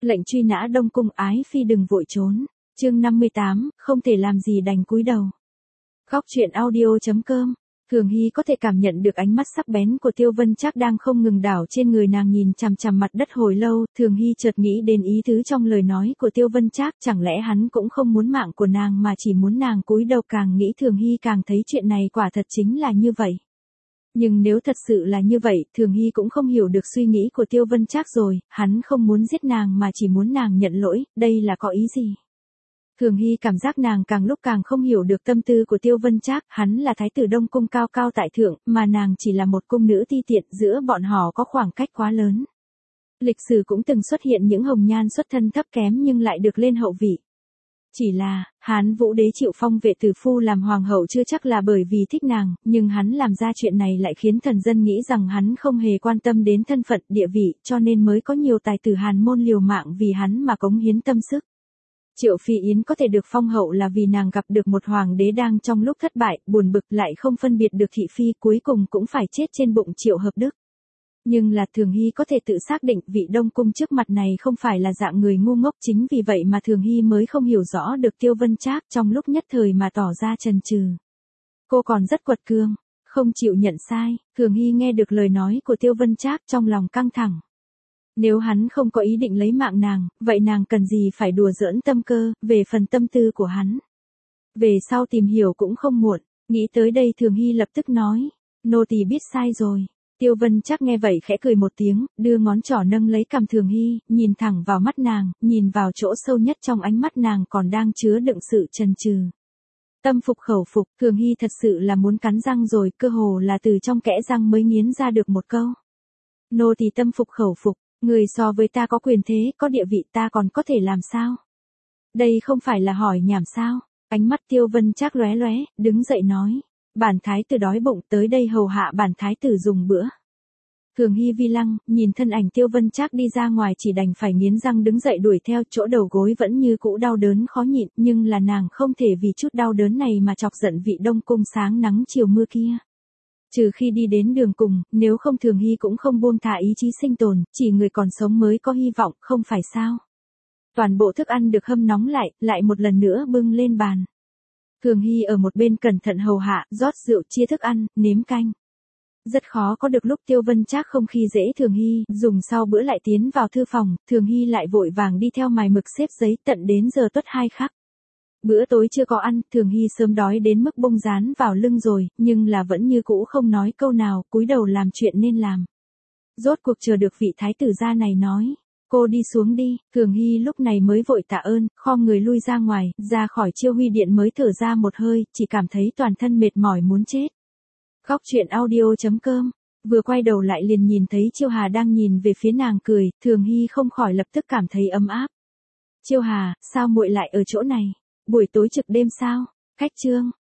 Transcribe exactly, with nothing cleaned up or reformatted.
Lệnh truy nã Đông Cung, ái phi đừng vội trốn. Chương năm mươi tám, không thể làm gì đành cúi đầu. Góc truyện audio chấm com. Thường Hy có thể cảm nhận được ánh mắt sắc bén của Tiêu Vân Trác đang không ngừng đảo trên người nàng, nhìn chằm chằm mặt đất hồi lâu. Thường Hy chợt nghĩ đến ý tứ trong lời nói của Tiêu Vân Trác, chẳng lẽ hắn cũng không muốn mạng của nàng mà chỉ muốn nàng cúi đầu. Càng nghĩ Thường Hy càng thấy chuyện này quả thật chính là như vậy. Nhưng nếu thật sự là như vậy, Thường Hy cũng không hiểu được suy nghĩ của Tiêu Vân Trác rồi, hắn không muốn giết nàng mà chỉ muốn nàng nhận lỗi, đây là có ý gì? Thường Hy cảm giác nàng càng lúc càng không hiểu được tâm tư của Tiêu Vân Trác, hắn là thái tử Đông Cung cao cao tại thượng, mà nàng chỉ là một cung nữ ti tiện, giữa bọn họ có khoảng cách quá lớn. Lịch sử cũng từng xuất hiện những hồng nhan xuất thân thấp kém nhưng lại được lên hậu vị. Chỉ là, Hán Vũ đế chịu phong vệ tử phu làm hoàng hậu chưa chắc là bởi vì thích nàng, nhưng hắn làm ra chuyện này lại khiến thần dân nghĩ rằng hắn không hề quan tâm đến thân phận, địa vị, cho nên mới có nhiều tài tử Hàn môn liều mạng vì hắn mà cống hiến tâm sức. Triệu Phi Yến có thể được phong hậu là vì nàng gặp được một hoàng đế đang trong lúc thất bại, buồn bực lại không phân biệt được thị phi, cuối cùng cũng phải chết trên bụng Triệu Hợp Đức. Nhưng là Thường Hy có thể tự xác định vị Đông Cung trước mặt này không phải là dạng người ngu ngốc, chính vì vậy mà Thường Hy mới không hiểu rõ được Tiêu Vân Trác, trong lúc nhất thời mà tỏ ra chần chừ. Cô còn rất quật cường, không chịu nhận sai. Thường Hy nghe được lời nói của Tiêu Vân Trác trong lòng căng thẳng. Nếu hắn không có ý định lấy mạng nàng, vậy nàng cần gì phải đùa giỡn tâm cơ, về phần tâm tư của hắn. Về sau tìm hiểu cũng không muộn, nghĩ tới đây Thường Hy lập tức nói, nô tỳ biết sai rồi. Tiêu Vân Trác nghe vậy khẽ cười một tiếng, đưa ngón trỏ nâng lấy cằm Thường Hy, nhìn thẳng vào mắt nàng, nhìn vào chỗ sâu nhất trong ánh mắt nàng còn đang chứa đựng sự chần chừ. Tâm phục khẩu phục, Thường Hy thật sự là muốn cắn răng rồi, cơ hồ là từ trong kẽ răng mới nghiến ra được một câu. Nô tỳ tâm phục khẩu phục, người so với ta có quyền thế, có địa vị, ta còn có thể làm sao? Đây không phải là hỏi nhảm sao? Ánh mắt Tiêu Vân Trác lóe lóe, đứng dậy nói. Bản thái tử đói bụng, tới đây hầu hạ bản thái tử dùng bữa. Thường Hy vi lăng, nhìn thân ảnh Tiêu Vân Trác đi ra ngoài chỉ đành phải nghiến răng đứng dậy đuổi theo, chỗ đầu gối vẫn như cũ đau đớn khó nhịn, nhưng là nàng không thể vì chút đau đớn này mà chọc giận vị Đông Cung sáng nắng chiều mưa kia. Trừ khi đi đến đường cùng, nếu không Thường Hy cũng không buông thả ý chí sinh tồn, chỉ người còn sống mới có hy vọng, không phải sao? Toàn bộ thức ăn được hâm nóng lại, lại một lần nữa bưng lên bàn. Thường Hy ở một bên cẩn thận hầu hạ, rót rượu, chia thức ăn, nếm canh. Rất khó có được lúc Tiêu Vân Trác không khi dễ Thường Hy, dùng sau bữa lại tiến vào thư phòng, Thường Hy lại vội vàng đi theo mài mực xếp giấy, tận đến giờ tuất hai khắc. Bữa tối chưa có ăn, Thường Hy sớm đói đến mức bông dán vào lưng rồi, nhưng là vẫn như cũ không nói câu nào, cúi đầu làm chuyện nên làm. Rốt cuộc chờ được vị thái tử gia này nói. Cô đi xuống đi, Thường Hy lúc này mới vội tạ ơn, khom người lui ra ngoài, ra khỏi Chiêu Huy Điện mới thở ra một hơi, chỉ cảm thấy toàn thân mệt mỏi muốn chết. Góc truyện audio chấm com, vừa quay đầu lại liền nhìn thấy Chiêu Hà đang nhìn về phía nàng cười, Thường Hy không khỏi lập tức cảm thấy ấm áp. Chiêu Hà, sao muội lại ở chỗ này? Buổi tối trực đêm sao? Khách trương,